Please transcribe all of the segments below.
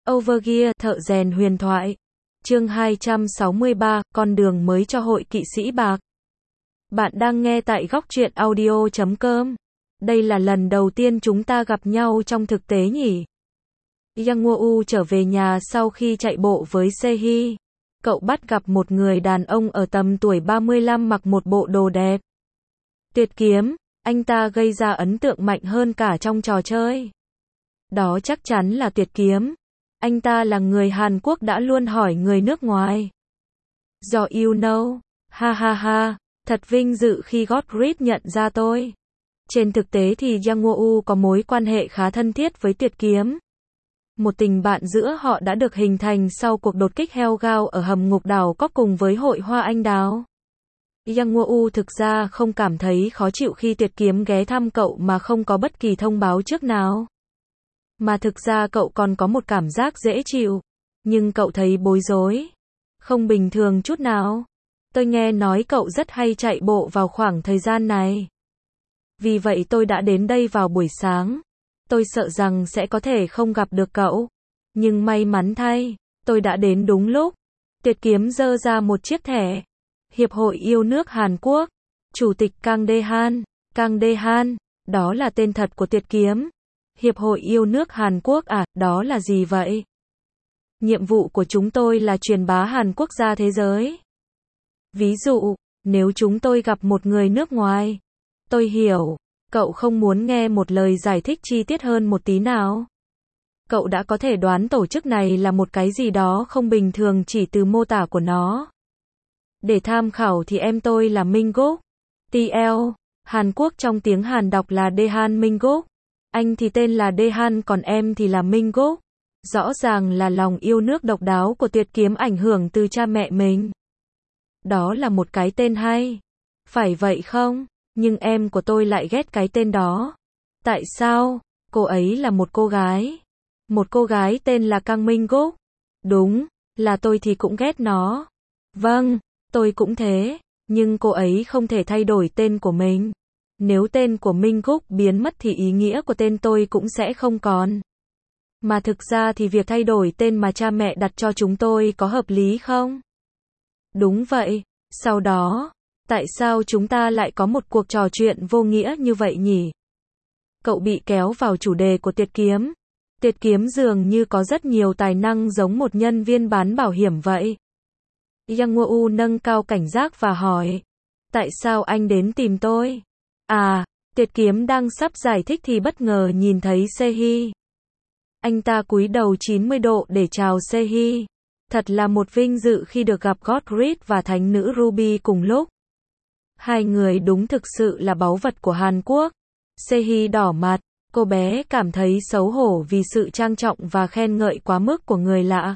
Overgear, thợ rèn huyền thoại. Chương 263, con đường mới cho hội kỵ sĩ bạc. Bạn đang nghe tại góc truyện audio.com. Đây là lần đầu tiên chúng ta gặp nhau trong thực tế nhỉ? Yang Woo trở về nhà sau khi chạy bộ với Se-hee. Cậu bắt gặp một người đàn ông ở tầm tuổi 35 mặc một bộ đồ đẹp. Tuyệt kiếm, anh ta gây ra ấn tượng mạnh hơn cả trong trò chơi. Đó chắc chắn là Tuyệt kiếm. Anh ta là người Hàn Quốc đã luôn hỏi người nước ngoài. Do you know, ha ha ha, thật vinh dự khi Gottfried nhận ra tôi. Trên thực tế thì Yang Woo có mối quan hệ khá thân thiết với Tuyệt kiếm. Một tình bạn giữa họ đã được hình thành sau cuộc đột kích Hellgao ở hầm ngục đảo có cùng với hội hoa anh đào. Yang Woo thực ra không cảm thấy khó chịu khi Tuyệt kiếm ghé thăm cậu mà không có bất kỳ thông báo trước nào. Mà thực ra cậu còn có một cảm giác dễ chịu. Nhưng cậu thấy bối rối. Không bình thường chút nào. Tôi nghe nói cậu rất hay chạy bộ vào khoảng thời gian này. Vì vậy tôi đã đến đây vào buổi sáng. Tôi sợ rằng sẽ có thể không gặp được cậu. Nhưng may mắn thay, tôi đã đến đúng lúc. Tuyệt kiếm giơ ra một chiếc thẻ. Hiệp hội yêu nước Hàn Quốc. Chủ tịch Kang Dae-han. Kang Dae-han, đó là tên thật của Tuyệt kiếm. Hiệp hội yêu nước Hàn Quốc à, đó là gì vậy? Nhiệm vụ của chúng tôi là truyền bá Hàn Quốc ra thế giới. Ví dụ, nếu chúng tôi gặp một người nước ngoài. Tôi hiểu, cậu không muốn nghe một lời giải thích chi tiết hơn một tí nào. Cậu đã có thể đoán tổ chức này là một cái gì đó không bình thường chỉ từ mô tả của nó. Để tham khảo thì em tôi là Mingguk. TL, Hàn Quốc trong tiếng Hàn đọc là Dae-han Mingguk. Anh thì tên là Dae-han còn em thì là Mingguk. Rõ ràng là lòng yêu nước độc đáo của Tuyệt kiếm ảnh hưởng từ cha mẹ mình. Đó là một cái tên hay. Phải vậy không? Nhưng em của tôi lại ghét cái tên đó. Tại sao? Cô ấy là một cô gái. Một cô gái tên là Kang Mingguk. Đúng, là tôi thì cũng ghét nó. Vâng, tôi cũng thế. Nhưng cô ấy không thể thay đổi tên của mình. Nếu tên của Mingguk biến mất thì ý nghĩa của tên tôi cũng sẽ không còn. Mà thực ra thì việc thay đổi tên mà cha mẹ đặt cho chúng tôi có hợp lý không? Đúng vậy. Sau đó, tại sao chúng ta lại có một cuộc trò chuyện vô nghĩa như vậy nhỉ? Cậu bị kéo vào chủ đề của Tuyệt kiếm. Tuyệt kiếm dường như có rất nhiều tài năng giống một nhân viên bán bảo hiểm vậy. Yang Woo nâng cao cảnh giác và hỏi. Tại sao anh đến tìm tôi? À, Tuyệt kiếm đang sắp giải thích thì bất ngờ nhìn thấy Se-hee. Anh ta cúi đầu 90 độ để chào Se-hee. Thật là một vinh dự khi được gặp Gottfried và thánh nữ Ruby cùng lúc. Hai người đúng thực sự là báu vật của Hàn Quốc. Se-hee đỏ mặt, cô bé cảm thấy xấu hổ vì sự trang trọng và khen ngợi quá mức của người lạ.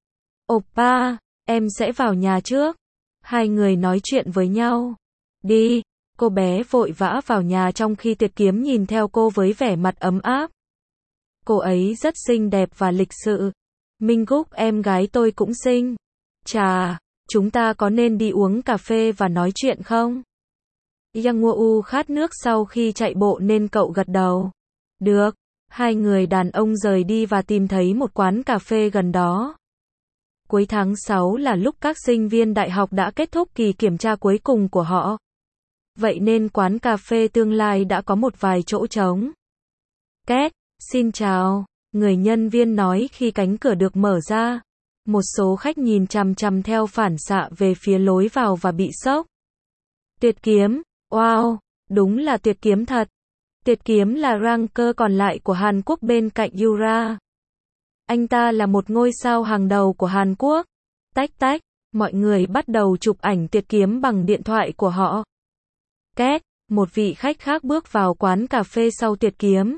Oppa, em sẽ vào nhà trước. Hai người nói chuyện với nhau. Đi. Cô bé vội vã vào nhà trong khi Tuyệt kiếm nhìn theo cô với vẻ mặt ấm áp. Cô ấy rất xinh đẹp và lịch sự. Mingguk em gái tôi cũng xinh. Chà, chúng ta có nên đi uống cà phê và nói chuyện không? Yang Woo khát nước sau khi chạy bộ nên cậu gật đầu. Được. Hai người đàn ông rời đi và tìm thấy một quán cà phê gần đó. Cuối tháng 6 là lúc các sinh viên đại học đã kết thúc kỳ kiểm tra cuối cùng của họ. Vậy nên quán cà phê tương lai đã có một vài chỗ trống. Két, xin chào, người nhân viên nói khi cánh cửa được mở ra. Một số khách nhìn chằm chằm theo phản xạ về phía lối vào và bị sốc. Tuyệt kiếm, wow, đúng là Tuyệt kiếm thật. Tuyệt kiếm là ranker còn lại của Hàn Quốc bên cạnh Yura. Anh ta là một ngôi sao hàng đầu của Hàn Quốc. Tách tách, mọi người bắt đầu chụp ảnh Tuyệt kiếm bằng điện thoại của họ. Két, một vị khách khác bước vào quán cà phê sau Tuyệt kiếm.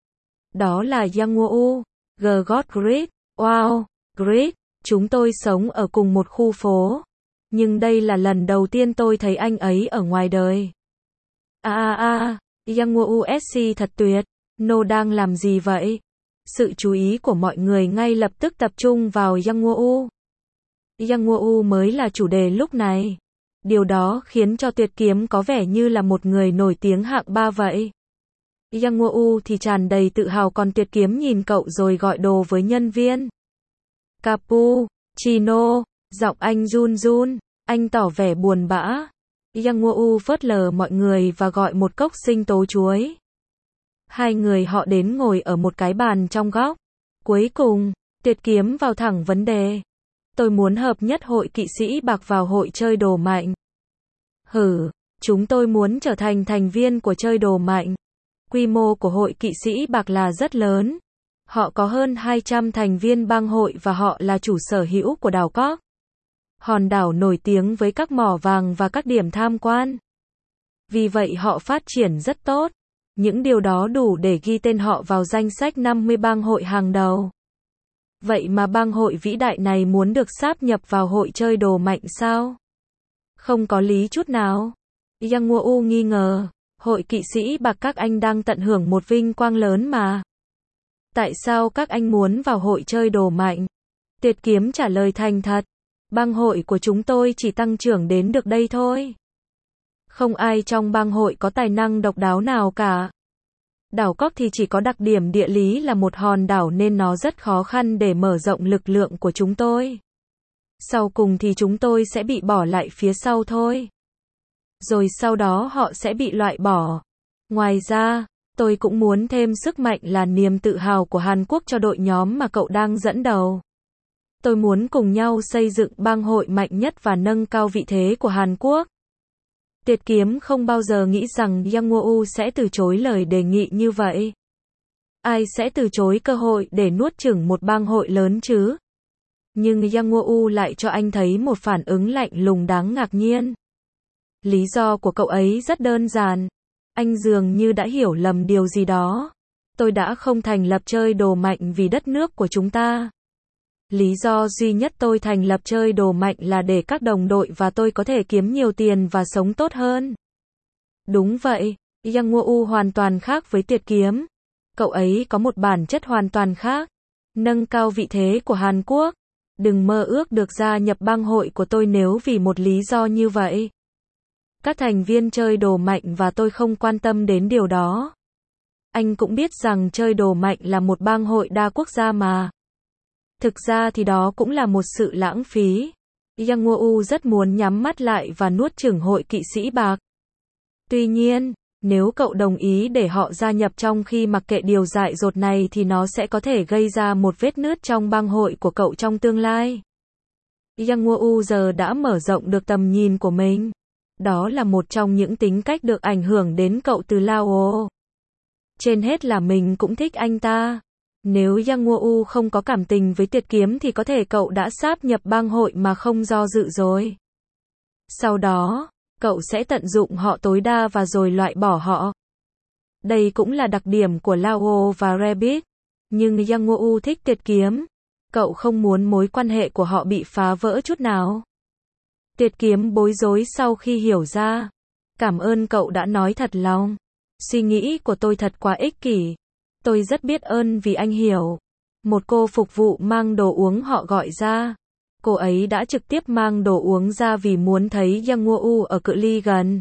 Đó là Yang Woo. Gottfried, wow, great, chúng tôi sống ở cùng một khu phố. Nhưng đây là lần đầu tiên tôi thấy anh ấy ở ngoài đời. Yang Woo SC thật tuyệt. Nó đang làm gì vậy? Sự chú ý của mọi người ngay lập tức tập trung vào Yang Woo. Yang Woo mới là chủ đề lúc này. Điều đó khiến cho Tuyệt kiếm có vẻ như là một người nổi tiếng hạng 3 vậy. Yang Woo thì tràn đầy tự hào còn Tuyệt kiếm nhìn cậu rồi gọi đồ với nhân viên. Cappuccino, giọng anh run run, anh tỏ vẻ buồn bã. Yang Wo phớt lờ mọi người và gọi một cốc sinh tố chuối. Hai người họ đến ngồi ở một cái bàn trong góc. Cuối cùng, Tuyệt Kiếm vào thẳng vấn đề. Tôi muốn hợp nhất hội kỵ sĩ bạc vào hội chơi đồ mạnh. Chúng tôi muốn trở thành thành viên của chơi đồ mạnh. Quy mô của hội kỵ sĩ bạc là rất lớn. Họ có hơn 200 thành viên bang hội và họ là chủ sở hữu của đảo Cork. Hòn đảo nổi tiếng với các mỏ vàng và các điểm tham quan. Vì vậy họ phát triển rất tốt. Những điều đó đủ để ghi tên họ vào danh sách 50 bang hội hàng đầu. Vậy mà bang hội vĩ đại này muốn được sáp nhập vào hội chơi đồ mạnh sao? Không có lý chút nào. Yang Wo nghi ngờ. Hội kỵ sĩ bạc các anh đang tận hưởng một vinh quang lớn mà. Tại sao các anh muốn vào hội chơi đồ mạnh? Tuyệt Kiếm trả lời thành thật. Bang hội của chúng tôi chỉ tăng trưởng đến được đây thôi. Không ai trong bang hội có tài năng độc đáo nào cả. Đảo Cork thì chỉ có đặc điểm địa lý là một hòn đảo nên nó rất khó khăn để mở rộng lực lượng của chúng tôi. Sau cùng thì chúng tôi sẽ bị bỏ lại phía sau thôi. Rồi sau đó họ sẽ bị loại bỏ. Ngoài ra, tôi cũng muốn thêm sức mạnh là niềm tự hào của Hàn Quốc cho đội nhóm mà cậu đang dẫn đầu. Tôi muốn cùng nhau xây dựng bang hội mạnh nhất và nâng cao vị thế của Hàn Quốc. Tuyệt Kiếm không bao giờ nghĩ rằng Yang Wo sẽ từ chối lời đề nghị như vậy. Ai sẽ từ chối cơ hội để nuốt chửng một bang hội lớn chứ? Nhưng Yang Wo lại cho anh thấy một phản ứng lạnh lùng đáng ngạc nhiên. Lý do của cậu ấy rất đơn giản. Anh dường như đã hiểu lầm điều gì đó. Tôi đã không thành lập chơi đồ mạnh vì đất nước của chúng ta. Lý do duy nhất tôi thành lập chơi đồ mạnh là để các đồng đội và tôi có thể kiếm nhiều tiền và sống tốt hơn. Đúng vậy, Yang Wo hoàn toàn khác với Tuyệt Kiếm. Cậu ấy có một bản chất hoàn toàn khác. Nâng cao vị thế của Hàn Quốc. Đừng mơ ước được gia nhập bang hội của tôi nếu vì một lý do như vậy. Các thành viên chơi đồ mạnh và tôi không quan tâm đến điều đó. Anh cũng biết rằng chơi đồ mạnh là một bang hội đa quốc gia mà. Thực ra thì đó cũng là một sự lãng phí. Yang Wo rất muốn nhắm mắt lại và nuốt chửng hội kỵ sĩ bạc. Tuy nhiên, nếu cậu đồng ý để họ gia nhập trong khi mặc kệ điều dại dột này thì nó sẽ có thể gây ra một vết nứt trong bang hội của cậu trong tương lai. Yang Wo giờ đã mở rộng được tầm nhìn của mình. Đó là một trong những tính cách được ảnh hưởng đến cậu từ Lao. Trên hết là mình cũng thích anh ta. Nếu Yang Wo không có cảm tình với Tuyệt Kiếm thì có thể cậu đã sáp nhập bang hội mà không do dự rồi. Sau đó, cậu sẽ tận dụng họ tối đa và rồi loại bỏ họ. Đây cũng là đặc điểm của Lao và Rabbit. Nhưng Yang Wo thích Tuyệt Kiếm. Cậu không muốn mối quan hệ của họ bị phá vỡ chút nào. Tuyệt Kiếm bối rối sau khi hiểu ra. Cảm ơn cậu đã nói thật lòng. Suy nghĩ của tôi thật quá ích kỷ. Tôi rất biết ơn vì anh hiểu. Một cô phục vụ mang đồ uống họ gọi ra. Cô ấy đã trực tiếp mang đồ uống ra vì muốn thấy Yang Wo ở cự ly gần.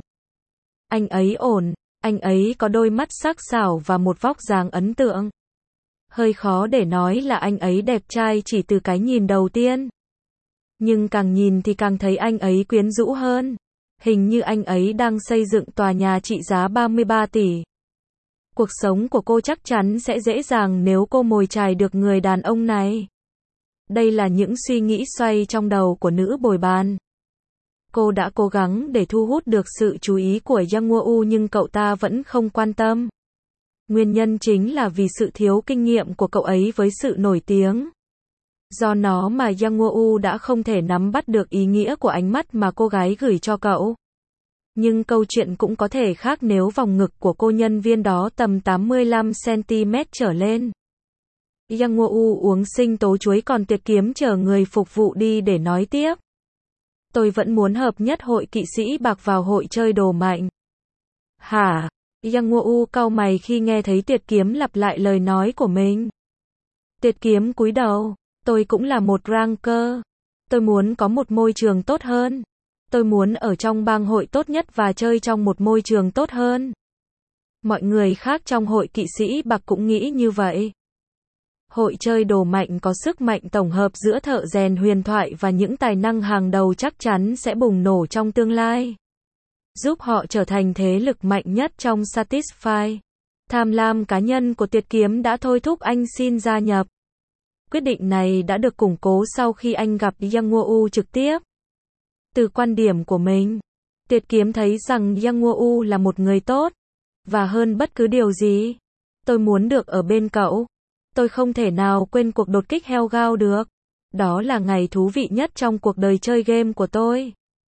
Anh ấy ổn, anh ấy có đôi mắt sắc sảo và một vóc dáng ấn tượng. Hơi khó để nói là anh ấy đẹp trai chỉ từ cái nhìn đầu tiên. Nhưng càng nhìn thì càng thấy anh ấy quyến rũ hơn. Hình như anh ấy đang xây dựng tòa nhà trị giá 33 tỷ. Cuộc sống của cô chắc chắn sẽ dễ dàng nếu cô mồi chài được người đàn ông này. Đây là những suy nghĩ xoay trong đầu của nữ bồi bàn. Cô đã cố gắng để thu hút được sự chú ý của Yang Wo nhưng cậu ta vẫn không quan tâm. Nguyên nhân chính là vì sự thiếu kinh nghiệm của cậu ấy với sự nổi tiếng. Do nó mà Yang Wo đã không thể nắm bắt được ý nghĩa của ánh mắt mà cô gái gửi cho cậu. Nhưng câu chuyện cũng có thể khác nếu vòng ngực của cô nhân viên đó tầm 85cm trở lên. Yang Wo uống sinh tố chuối còn Tuyệt Kiếm chờ người phục vụ đi để nói tiếp. Tôi vẫn muốn hợp nhất hội kỵ sĩ bạc vào hội chơi đồ mạnh. Hả? Yang Wo cau mày khi nghe thấy Tuyệt Kiếm lặp lại lời nói của mình. Tuyệt Kiếm cúi đầu. Tôi cũng là một ranker. Tôi muốn có một môi trường tốt hơn. Tôi muốn ở trong bang hội tốt nhất và chơi trong một môi trường tốt hơn. Mọi người khác trong hội kỵ sĩ bạc cũng nghĩ như vậy. Hội chơi đồ mạnh có sức mạnh tổng hợp giữa thợ rèn huyền thoại và những tài năng hàng đầu chắc chắn sẽ bùng nổ trong tương lai, giúp họ trở thành thế lực mạnh nhất trong Satisfy. Tham lam cá nhân của Tiệt Kiếm đã thôi thúc anh xin gia nhập. Quyết định này đã được củng cố sau khi anh gặp Yang Woo trực tiếp. Từ quan điểm của mình, Tiệt Kiếm thấy rằng Yang Woo là một người tốt, và hơn bất cứ điều gì, tôi muốn được ở bên cậu. Tôi không thể nào quên cuộc đột kích Hellgao được. Đó là ngày thú vị nhất trong cuộc đời chơi game của tôi.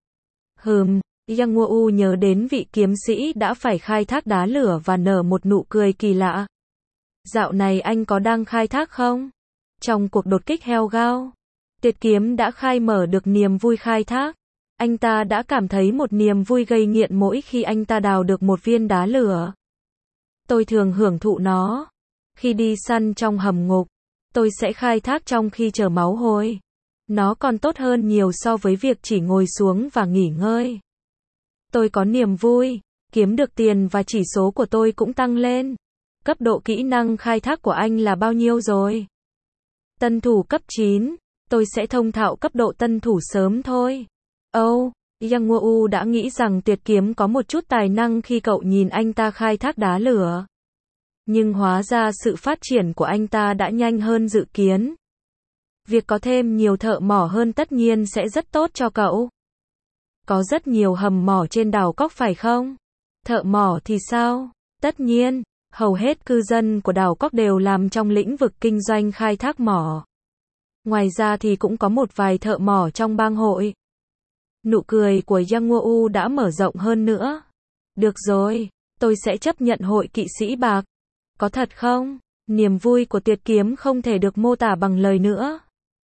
Yang Woo nhớ đến vị kiếm sĩ đã phải khai thác đá lửa và nở một nụ cười kỳ lạ. Dạo này anh có đang khai thác không? Trong cuộc đột kích Hellgao, Tiệt Kiếm đã khai mở được niềm vui khai thác. Anh ta đã cảm thấy một niềm vui gây nghiện mỗi khi anh ta đào được một viên đá lửa. Tôi thường hưởng thụ nó. Khi đi săn trong hầm ngục, tôi sẽ khai thác trong khi chờ máu hồi. Nó còn tốt hơn nhiều so với việc chỉ ngồi xuống và nghỉ ngơi. Tôi có niềm vui, kiếm được tiền và chỉ số của tôi cũng tăng lên. Cấp độ kỹ năng khai thác của anh là bao nhiêu rồi? Tân thủ cấp 9, tôi sẽ thông thạo cấp độ tân thủ sớm thôi. Yang Woo đã nghĩ rằng Tiệt Kiếm có một chút tài năng khi cậu nhìn anh ta khai thác đá lửa. Nhưng hóa ra sự phát triển của anh ta đã nhanh hơn dự kiến. Việc có thêm nhiều thợ mỏ hơn tất nhiên sẽ rất tốt cho cậu. Có rất nhiều hầm mỏ trên đảo Cóc phải không? Thợ mỏ thì sao? Tất nhiên, hầu hết cư dân của đảo Cóc đều làm trong lĩnh vực kinh doanh khai thác mỏ. Ngoài ra thì cũng có một vài thợ mỏ trong bang hội. Nụ cười của Yang Woo đã mở rộng hơn nữa. Được rồi, tôi sẽ chấp nhận hội kỵ sĩ bạc. Có thật không? Niềm vui của Tiệt Kiếm không thể được mô tả bằng lời nữa.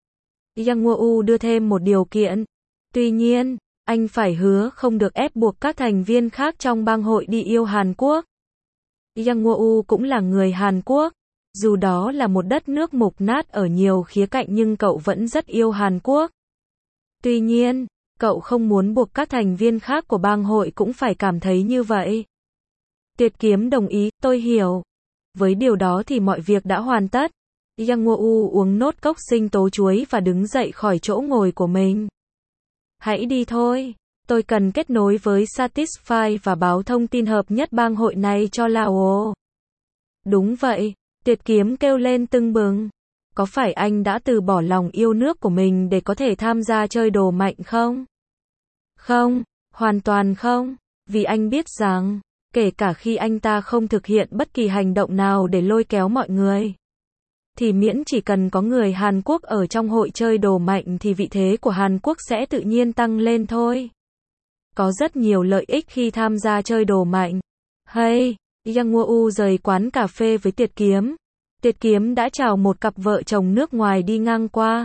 Yang Woo đưa thêm một điều kiện. Tuy nhiên, anh phải hứa không được ép buộc các thành viên khác trong bang hội đi yêu Hàn Quốc. Yang Woo cũng là người Hàn Quốc. Dù đó là một đất nước mục nát ở nhiều khía cạnh nhưng cậu vẫn rất yêu Hàn Quốc. Tuy nhiên, cậu không muốn buộc các thành viên khác của bang hội cũng phải cảm thấy như vậy. Tiệt Kiếm đồng ý, tôi hiểu. Với điều đó thì mọi việc đã hoàn tất. Yang Woo uống nốt cốc sinh tố chuối và đứng dậy khỏi chỗ ngồi của mình. Hãy đi thôi. Tôi cần kết nối với Satisfy và báo thông tin hợp nhất bang hội này cho Lao. Đúng vậy. Tiệt Kiếm kêu lên tưng bừng. Có phải anh đã từ bỏ lòng yêu nước của mình để có thể tham gia chơi đồ mạnh không? Không, hoàn toàn không. Vì anh biết rằng, kể cả khi anh ta không thực hiện bất kỳ hành động nào để lôi kéo mọi người, thì miễn chỉ cần có người Hàn Quốc ở trong hội chơi đồ mạnh thì vị thế của Hàn Quốc sẽ tự nhiên tăng lên thôi. Có rất nhiều lợi ích khi tham gia chơi đồ mạnh. Hey, Yang Woo rời quán cà phê với Tiệt Kiếm. Tiệt Kiếm đã chào một cặp vợ chồng nước ngoài đi ngang qua.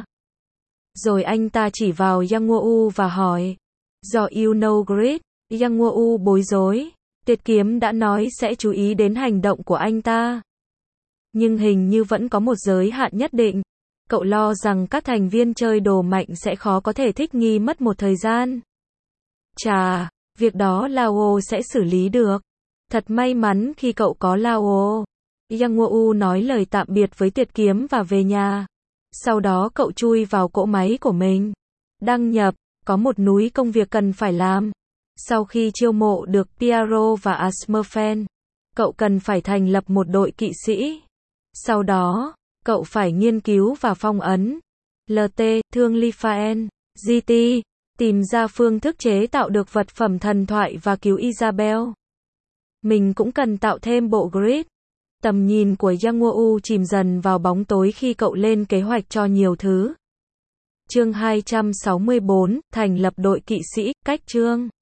Rồi anh ta chỉ vào Yang Woo và hỏi, do you know Grit? Yang Woo bối rối. Tiệt Kiếm đã nói sẽ chú ý đến hành động của anh ta. Nhưng hình như vẫn có một giới hạn nhất định. Cậu lo rằng các thành viên chơi đồ mạnh sẽ khó có thể thích nghi mất một thời gian. Chà, việc đó Lao sẽ xử lý được. Thật may mắn khi cậu có Lao. Yang Woo nói lời tạm biệt với Tiệt Kiếm và về nhà. Sau đó cậu chui vào cỗ máy của mình. Đăng nhập, có một núi công việc cần phải làm. Sau khi chiêu mộ được Piero và Asmerfen, cậu cần phải thành lập một đội kỵ sĩ. Sau đó, cậu phải nghiên cứu và phong ấn LT, thương Lifaen, GT, tìm ra phương thức chế tạo được vật phẩm thần thoại và cứu Isabel. Mình cũng cần tạo thêm bộ grid. Tầm nhìn của Yang Woo chìm dần vào bóng tối khi cậu lên kế hoạch cho nhiều thứ. Chương 264, thành lập đội kỵ sĩ, cách chương.